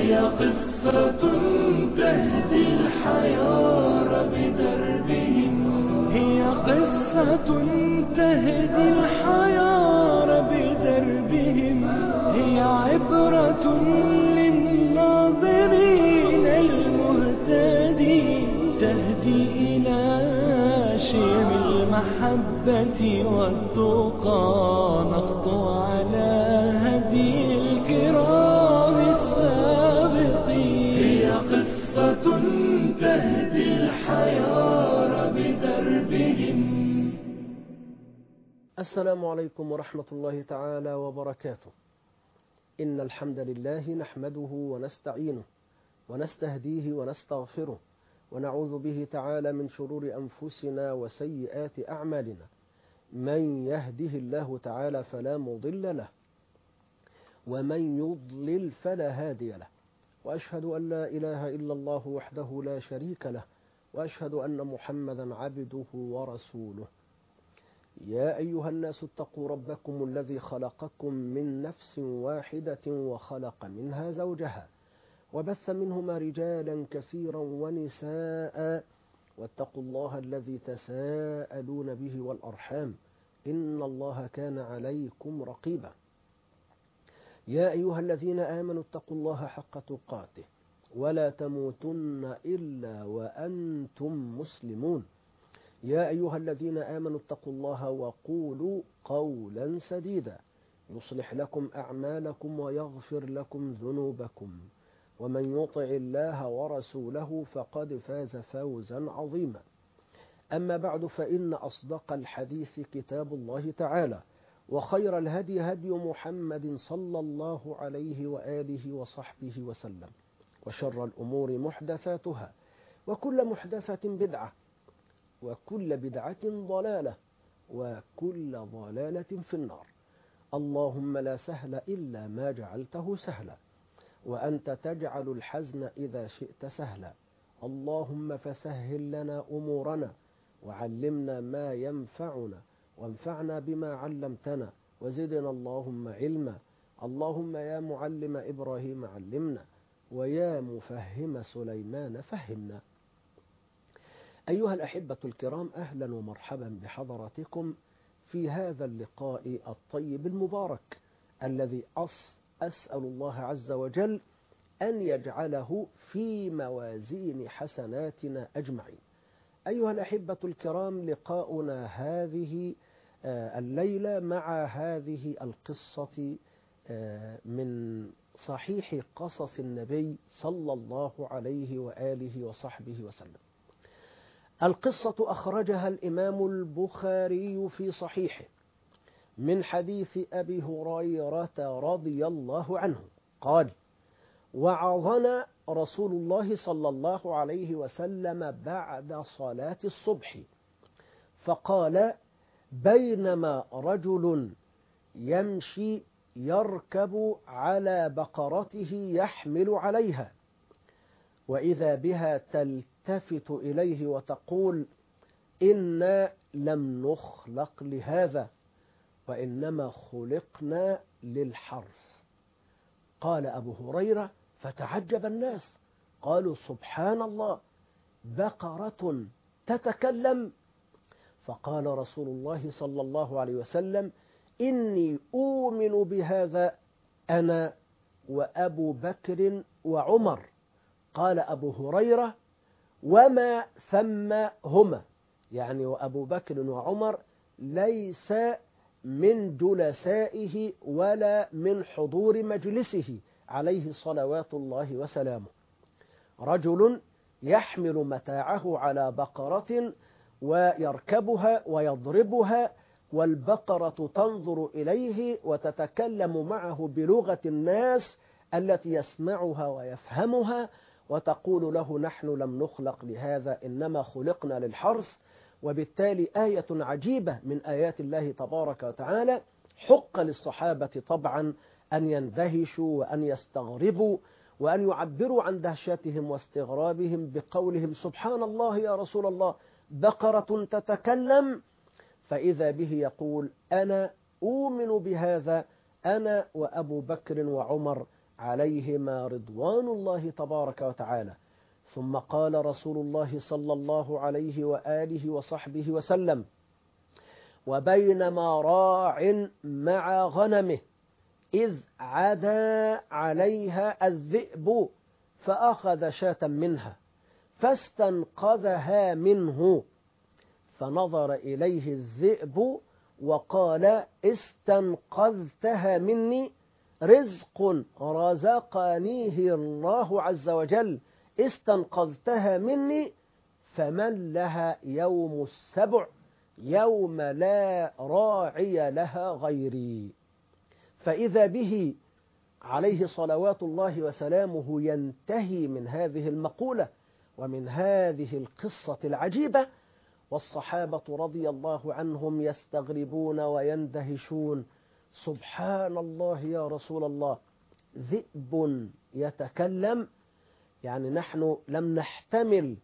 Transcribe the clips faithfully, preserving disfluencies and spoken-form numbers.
هي قصة تهدي الحيار بدربهم هي قصة تهدي الحيار بدربهم هي عبرة للناظرين المهتدين تهدي إلى شيم المحبة والتقى نخطو على هدي الكرام السابقين هي قصة تهدي الحيار بدربهم. السلام عليكم ورحمة الله تعالى وبركاته. إن الحمد لله نحمده ونستعينه ونستهديه ونستغفره ونعوذ به تعالى من شرور أنفسنا وسيئات أعمالنا. من يهده الله تعالى فلا مضل له ومن يضلل فلا هادي له، وأشهد أن لا إله إلا الله وحده لا شريك له، وأشهد أن محمدا عبده ورسوله. يا أيها الناس اتقوا ربكم الذي خلقكم من نفس واحدة وخلق منها زوجها وبث منهما رجالا كثيرا ونساء واتقوا الله الذي تساءلون به والأرحام إن الله كان عليكم رقيبا. يا أيها الذين آمنوا اتقوا الله حق تقاته ولا تموتن إلا وأنتم مسلمون. يا أيها الذين آمنوا اتقوا الله وقولوا قولا سديدا يصلح لكم أعمالكم ويغفر لكم ذنوبكم، ومن يطع الله ورسوله فقد فاز فوزا عظيما. أما بعد، فإن أصدق الحديث كتاب الله تعالى، وخير الهدي هدي محمد صلى الله عليه وآله وصحبه وسلم، وشر الأمور محدثاتها، وكل محدثة بدعة، وكل بدعة ضلالة، وكل ضلالة في النار. اللهم لا سهل إلا ما جعلته سهلا، وأنت تجعل الحزن إذا شئت سهلا. اللهم فسهل لنا أمورنا وعلمنا ما ينفعنا وانفعنا بما علمتنا وزدنا اللهم علما. اللهم يا معلم إبراهيم علمنا، ويا مفهم سليمان فهمنا. أيها الأحبة الكرام، أهلا ومرحبا بحضراتكم في هذا اللقاء الطيب المبارك الذي أص أسأل الله عز وجل أن يجعله في موازين حسناتنا أجمعين. أيها الأحبة الكرام، لقاؤنا هذه الليلة مع هذه القصة من صحيح قصص النبي صلى الله عليه وآله وصحبه وسلم. القصة أخرجها الإمام البخاري في صحيحه من حديث أبي هريرة رضي الله عنه قال: وعظنا رسول الله صلى الله عليه وسلم بعد صلاة الصبح فقال: بينما رجل يمشي يركب على بقرته يحمل عليها، وإذا بها تلتفت إليه وتقول: إنا لم نخلق لهذا وإنما خلقنا للحرث. قال أبو هريرة: فتعجب الناس، قالوا: سبحان الله، بقرة تتكلم؟ فقال رسول الله صلى الله عليه وسلم: إني أؤمن بهذا أنا وأبو بكر وعمر. قال أبو هريرة: وما ثم هما، يعني وأبو بكر وعمر ليس من جلسائه ولا من حضور مجلسه عليه صلوات الله وسلامه. رجل يحمل متاعه على بقرة ويركبها ويضربها، والبقرة تنظر إليه وتتكلم معه بلغة الناس التي يسمعها ويفهمها، وتقول له: نحن لم نخلق لهذا إنما خلقنا للحرث. وبالتالي آية عجيبة من آيات الله تبارك وتعالى، حق للصحابة طبعا أن يندهشوا وأن يستغربوا وأن يعبروا عن دهشتهم واستغرابهم بقولهم: سبحان الله يا رسول الله، بقرة تتكلم؟ فإذا به يقول: أنا أؤمن بهذا أنا وأبو بكر وعمر عليهما رضوان الله تبارك وتعالى. ثم قال رسول الله صلى الله عليه وآله وصحبه وسلم: وبينما راع مع غنمه إذ عدا عليها الذئب فأخذ شاة منها فاستنقذها منه، فنظر إليه الذئب وقال: استنقذتها مني، رزق رزقنيه الله عز وجل، استنقذتها مني، فمن لها يوم السبع يوم لا راعي لها غيري. فإذا به عليه صلوات الله وسلامه ينتهي من هذه المقولة ومن هذه القصة العجيبة، والصحابة رضي الله عنهم يستغربون ويندهشون: سبحان الله يا رسول الله، ذئب يتكلم؟ يعني نحن لم نحتمل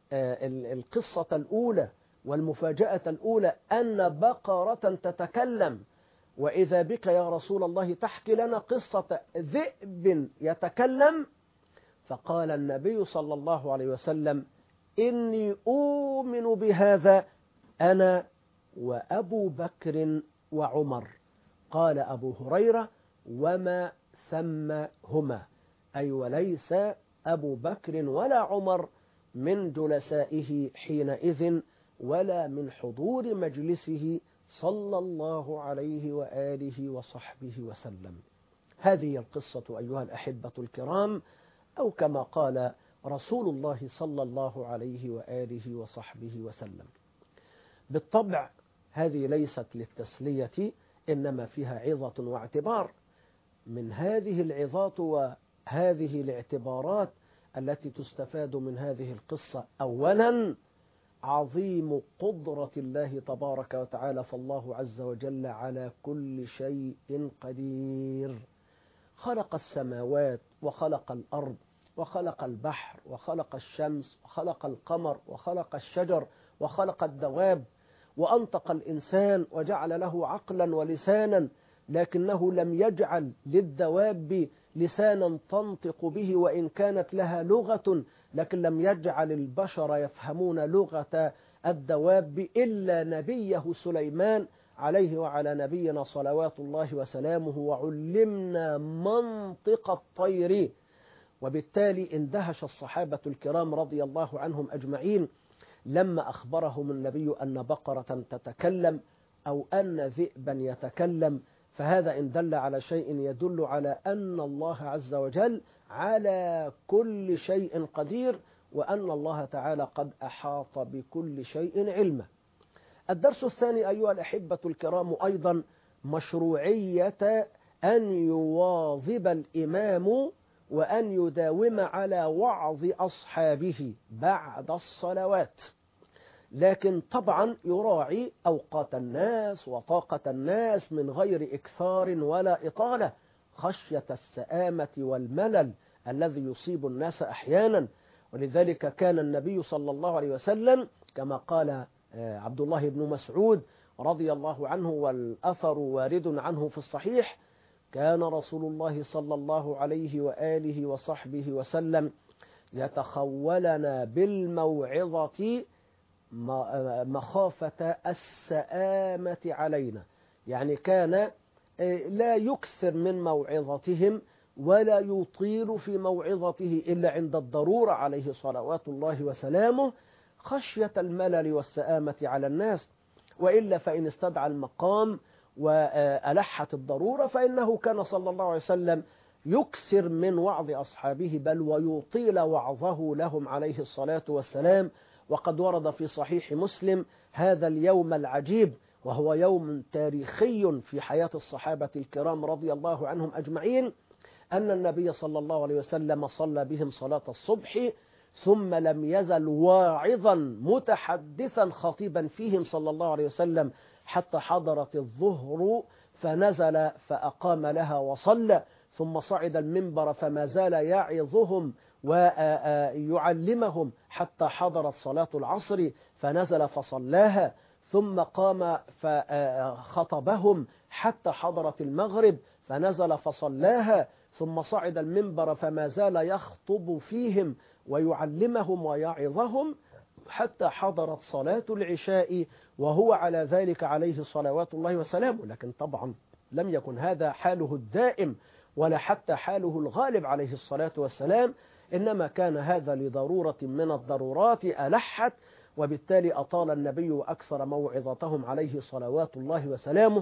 القصة الأولى والمفاجأة الأولى أن بقرة تتكلم، وإذا بك يا رسول الله تحكي لنا قصة ذئب يتكلم. فقال النبي صلى الله عليه وسلم: إني أؤمن بهذا أنا وأبو بكر وعمر. قال أبو هريرة: وما سماهما، أي وليس أبو بكر ولا عمر من جلسائه حينئذ ولا من حضور مجلسه صلى الله عليه وآله وصحبه وسلم. هذه القصة أيها الأحبة الكرام، أو كما قال رسول الله صلى الله عليه وآله وصحبه وسلم. بالطبع هذه ليست للتسلية، إنما فيها عظة واعتبار. من هذه العظات وهذه الاعتبارات التي تستفاد من هذه القصة: أولا عظيم قدرة الله تبارك وتعالى، فالله عز وجل على كل شيء قدير. خلق السماوات وخلق الأرض وخلق البحر وخلق الشمس وخلق القمر وخلق الشجر وخلق الدواب، وأنطق الإنسان وجعل له عقلا ولسانا، لكنه لم يجعل للدواب لسانا تنطق به وإن كانت لها لغة، لكن لم يجعل البشر يفهمون لغة الدواب إلا نبيه سليمان عليه وعلى نبينا صلوات الله وسلامه، وعلمنا منطق الطير. وبالتالي اندهش الصحابة الكرام رضي الله عنهم أجمعين لما أخبرهم النبي أن بقرة تتكلم أو أن ذئبا يتكلم، فهذا إن دل على شيء يدل على أن الله عز وجل على كل شيء قدير، وأن الله تعالى قد أحاط بكل شيء علما. الدرس الثاني أيها الأحبة الكرام أيضا مشروعية أن يواظب الإمام وأن يداوم على وعظ أصحابه بعد الصلوات، لكن طبعا يراعي أوقات الناس وطاقة الناس من غير إكثار ولا إطالة، خشية السآمة والملل الذي يصيب الناس أحيانا. ولذلك كان النبي صلى الله عليه وسلم كما قال عبد الله بن مسعود رضي الله عنه، والأثر وارد عنه في الصحيح: كان رسول الله صلى الله عليه وآله وصحبه وسلم يتخولنا بالموعظة مخافة السآمة علينا، يعني كان لا يكثر من موعظتهم ولا يطيل في موعظته إلا عند الضرورة عليه صلوات الله وسلامه، خشية الملل والسآمة على الناس، وإلا فإن استدعى المقام وألحت الضرورة فإنه كان صلى الله عليه وسلم يكثر من وعظ أصحابه، بل ويطيل وعظه لهم عليه الصلاة والسلام. وقد ورد في صحيح مسلم هذا اليوم العجيب، وهو يوم تاريخي في حياة الصحابة الكرام رضي الله عنهم أجمعين، أن النبي صلى الله عليه وسلم صلى بهم صلاة الصبح، ثم لم يزل واعظا متحدثا خطيبا فيهم صلى الله عليه وسلم حتى حضرت الظهر، فنزل فأقام لها وصلى، ثم صعد المنبر فما زال يعظهم ويعلمهم حتى حضرت صلاة العصر، فنزل فصلاها، ثم قام فخطبهم حتى حضرت المغرب، فنزل فصلاها، ثم صعد المنبر فما زال يخطب فيهم ويعلمهم ويعظهم حتى حضرت صلاة العشاء وهو على ذلك عليه صلوات الله وسلامه. لكن طبعا لم يكن هذا حاله الدائم ولا حتى حاله الغالب عليه الصلاة والسلام، إنما كان هذا لضرورة من الضرورات ألحت، وبالتالي أطال النبي وأكثر موعظتهم عليه صلوات الله وسلامه.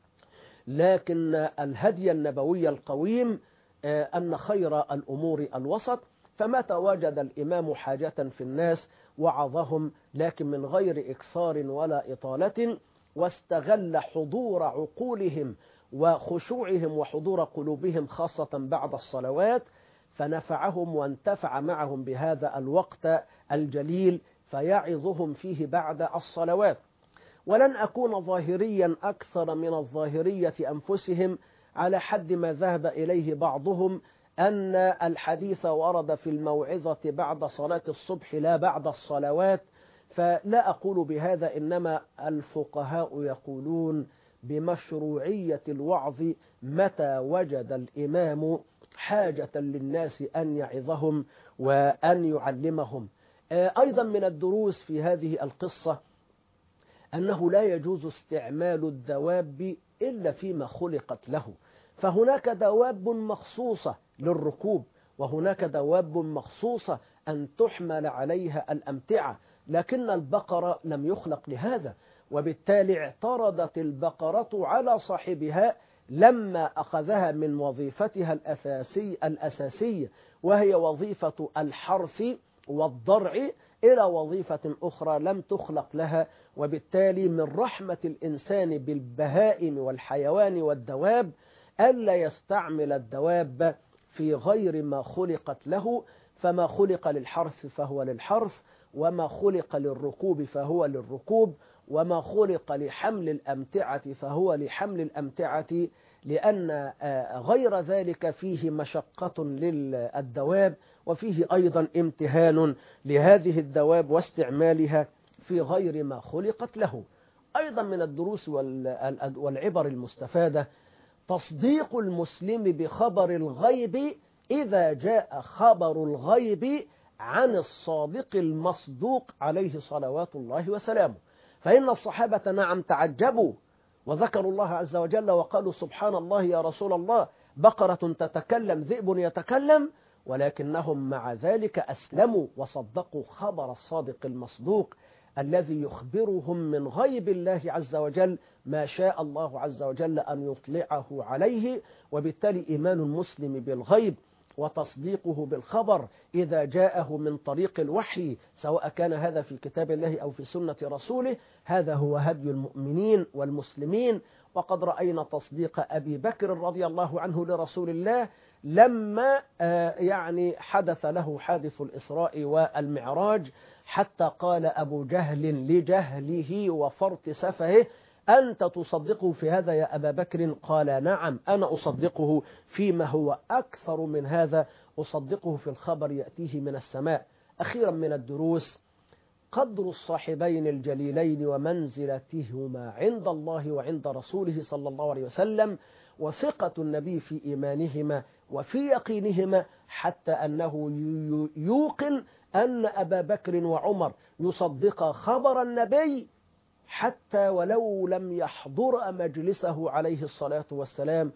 لكن الهدي النبوي القويم أن خير الأمور الوسط، فمتى وجد الإمام حاجة في الناس وعظهم، لكن من غير إكثار ولا إطالة، واستغل حضور عقولهم وخشوعهم وحضور قلوبهم خاصة بعد الصلوات، فنفعهم وانتفع معهم بهذا الوقت الجليل فيعظهم فيه بعد الصلوات. ولن أكون ظاهريا أكثر من الظاهرية أنفسهم، على حد ما ذهب إليه بعضهم أن الحديث ورد في الموعظة بعد صلاة الصبح لا بعد الصلوات، فلا أقول بهذا، إنما الفقهاء يقولون بمشروعية الوعظ متى وجد الإمام حاجة للناس أن يعظهم وأن يعلمهم. أيضا من الدروس في هذه القصة أنه لا يجوز استعمال الدواب إلا فيما خلقت له، فهناك دواب مخصوصة للركوب، وهناك دواب مخصوصة أن تحمل عليها الأمتعة، لكن البقرة لم يخلق لهذا، وبالتالي اعترضت البقرة على صاحبها لما أخذها من وظيفتها الأساسي الأساسية وهي وظيفة الحرث والضرع إلى وظيفة أخرى لم تخلق لها. وبالتالي من رحمة الإنسان بالبهائم والحيوان والدواب ألا يستعمل الدواب في غير ما خلقت له، فما خلق للحرث فهو للحرث، وما خلق للركوب فهو للركوب، وما خلق لحمل الأمتعة فهو لحمل الأمتعة، لأن غير ذلك فيه مشقة للدواب، وفيه أيضا امتهان لهذه الدواب واستعمالها في غير ما خلقت له. أيضا من الدروس والعبر المستفادة تصديق المسلم بخبر الغيب إذا جاء خبر الغيب عن الصادق المصدوق عليه صلوات الله وسلامه. فإن الصحابة نعم تعجبوا وذكروا الله عز وجل وقالوا سبحان الله يا رسول الله، بقرة تتكلم ذئب يتكلم، ولكنهم مع ذلك أسلموا وصدقوا خبر الصادق المصدوق الذي يخبرهم من غيب الله عز وجل ما شاء الله عز وجل أن يطلعه عليه. وبالتالي إيمان المسلم بالغيب وتصديقه بالخبر إذا جاءه من طريق الوحي، سواء كان هذا في كتاب الله أو في سنة رسوله، هذا هو هدي المؤمنين والمسلمين. وقد رأينا تصديق أبي بكر رضي الله عنه لرسول الله لما يعني حدث له حادث الإسراء والمعراج، حتى قال أبو جهل لجهله وفرط سفهه أنت تصدقه في هذا يا أبا بكر؟ قال نعم أنا أصدقه فيما هو أكثر من هذا، أصدقه في الخبر يأتيه من السماء. أخيرا من الدروس قدر الصاحبين الجليلين ومنزلتهما عند الله وعند رسوله صلى الله عليه وسلم، وثقة النبي في إيمانهما وفي يقينهما، حتى أنه يوقن أن أبا بكر وعمر يصدق خبر النبي حتى ولو لم يحضر مجلسه عليه الصلاة والسلام،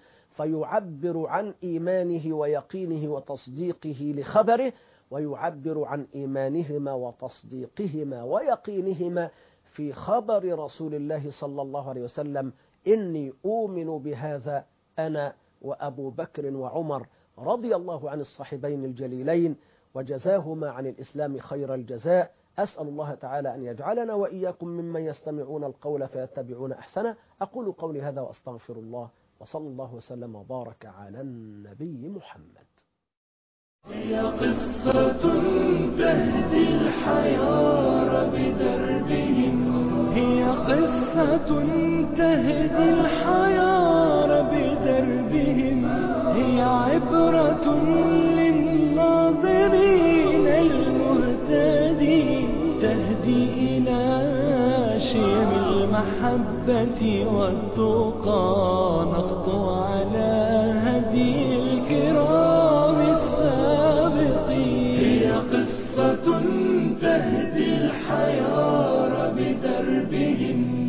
فيعبر عن إيمانه ويقينه وتصديقه لخبره، ويعبر عن إيمانهما وتصديقهما ويقينهما في خبر رسول الله صلى الله عليه وسلم. إني أؤمن بهذا أنا وأبو بكر وعمر رضي الله عن الصاحبين الجليلين وجزاهما عن الإسلام خير الجزاء. أسأل الله تعالى أن يجعلنا وإياكم ممن يستمعون القول فيتبعون أحسنه. أقول قولي هذا وأستغفر الله، وصلى الله وسلم وبارك على النبي محمد. هي قصة تهدي الحيار بدربهم، هي قصة تهدي الحيار بدربهم، هي عبرة للناظرين المهتدين، تهدي إلى شيم المحبة والتقى، نخطو على هدي الكرام. قصة تهدي الحيار بدربهم.